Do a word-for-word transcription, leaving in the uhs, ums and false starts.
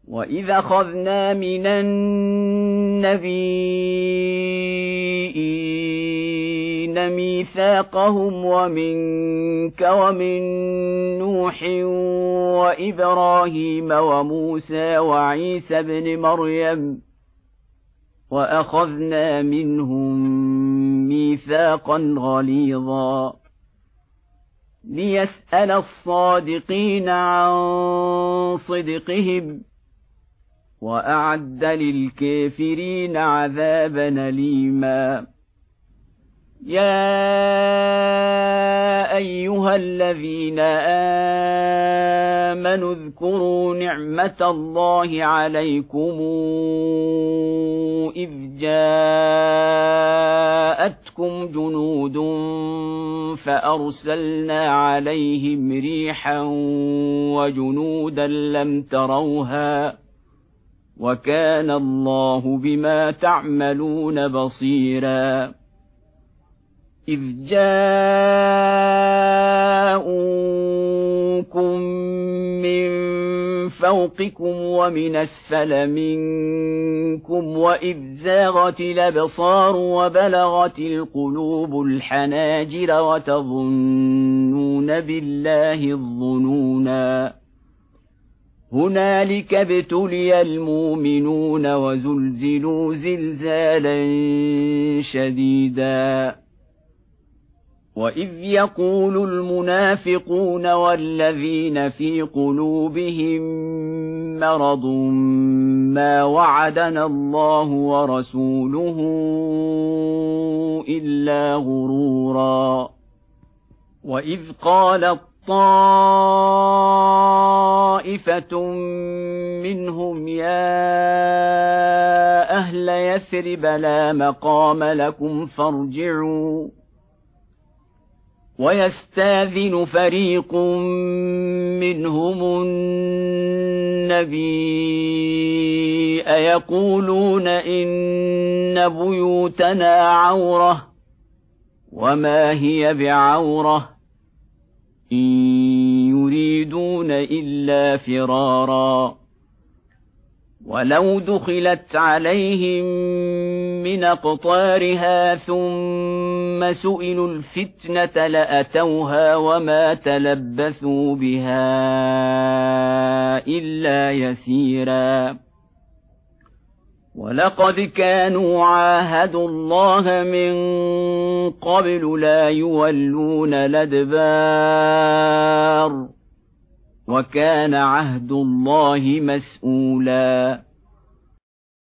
وإذا أخذنا من النبيين ميثاقهم ومنك ومن نوح وإبراهيم وموسى وعيسى بن مريم وأخذنا منهم ميثاقا غليظا ليسأل الصادقين عن صدقهم وأعد للكافرين عذابا أليما. يا أيها الذين آمنوا اذكروا نعمة الله عليكم إذ جاءتكم جنود فأرسلنا عليهم ريحا وجنودا لم تروها وكان الله بما تعملون بصيرا. إذ جاءوكم من فوقكم ومن أسفل منكم وإذ زاغت الأبصار وبلغت القلوب الحناجر وتظنون بالله الظنونا. هنالك ابتلي المؤمنون وزلزلوا زلزالا شديدا. وإذ يقول المنافقون والذين في قلوبهم مرض ما وعدنا الله ورسوله إلا غرورا. وإذ قالت طائفة منهم يا أهل يثرب لا مقام لكم فارجعوا ويستاذن فريق منهم النبي يقولون إن بيوتنا عورة وما هي بعورة إن يريدون إلا فرارا. ولو دخلت عليهم من أقطارها ثم سئلوا الفتنة لأتوها وما تلبثوا بها إلا يسيرا. ولقد كانوا عاهدوا الله من قبل لا يولون الأدبار وكان عهد الله مسؤولا.